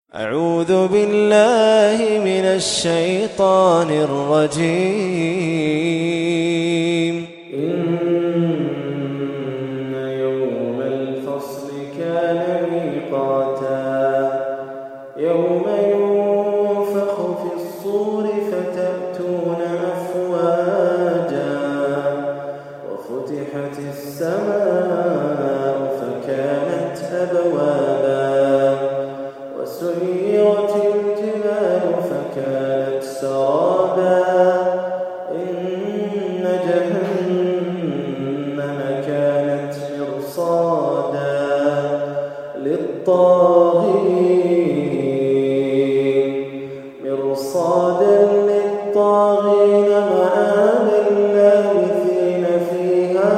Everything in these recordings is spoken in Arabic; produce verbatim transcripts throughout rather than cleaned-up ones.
أعوذ بالله من الشيطان الرجيم. إن يوم الفصل كان ميقاتا يوم ينفخ في الصور فتأتون أفواجا وفتحت السماء فكانت أبوابا وسيرت الجبال فكانت سرابا إن جهنم كانت مرصادا للطاغين مرصادا للطاغين مآبا لابثين فيها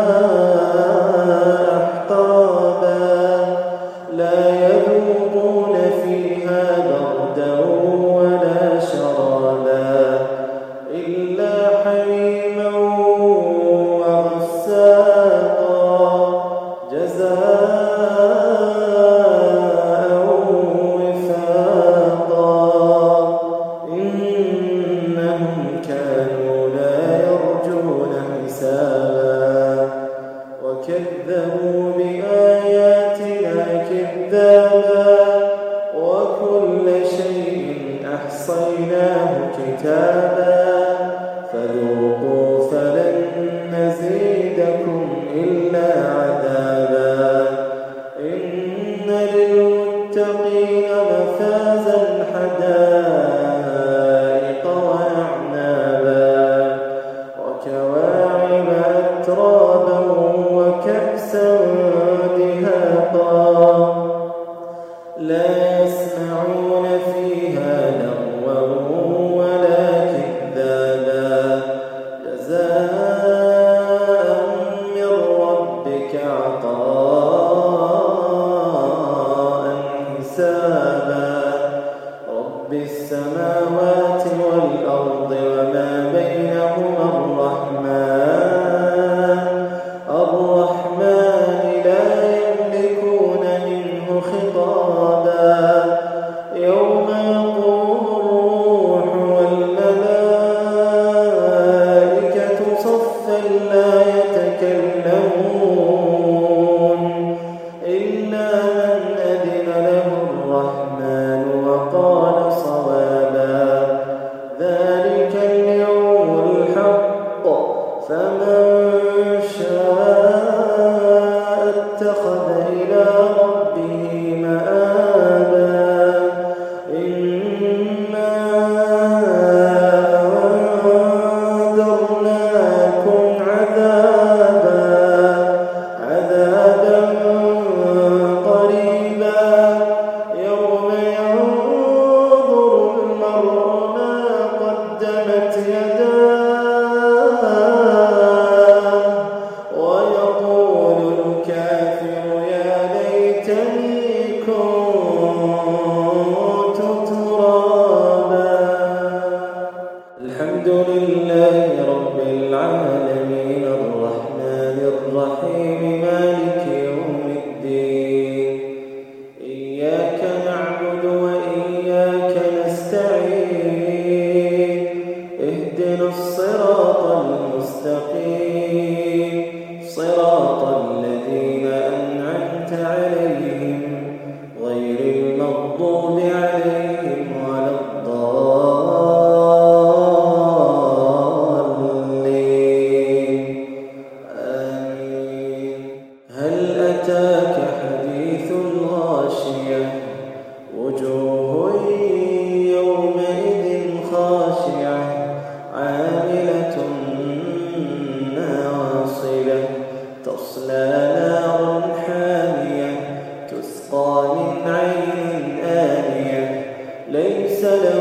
أحقابا لا يذوقون فيها بردا ولا شرابا إلا حميما وغساقا جزاء وفاقا إنهم كانوا لا يرجون حسابا وكذبوا بآياتنا كذابا وكل شيء أحصيناه كتابا فذوقوا فلن نزيدكم إلا عذابا إن للمتقين مفازا حدائق وأعنابا وكواعب أترابا وكأسا دهاقا لا يسمعون فيها لغوا ولا كذابا جزاء من ربك عطاء حسابا رب السماوات والأرض وما بينهما الرحمن الرحمن لا يملكون منه خطابا يوم يقوم الروح والملائكة صفا لا يتكلمون إلا من أذن له الرحمن وقال صوابا ذلك اليوم الحق فمن شاء اتخذ إلى ربه مآبا إنا أنذرناكم عذابا عذابا قريبا يوم ينظر المرء ما قدمت يداه ويقول الكافر يا ليتني كنت ترابا. الحمد لله رب العالمين الرحمن الرحيم مالك يوم الدين إياك نعبد وإياك نستعين اهدنا الصراط المستقيم صراط الذين أنعمت عليهم غير المغضوب عليهم ولا الضالين آمين. هل أتاك حديث الغاشية وجوه يومئذ خاشعة عاملة ناصبة تصلى نارا حامية تسقى من عين آنية ليس لهم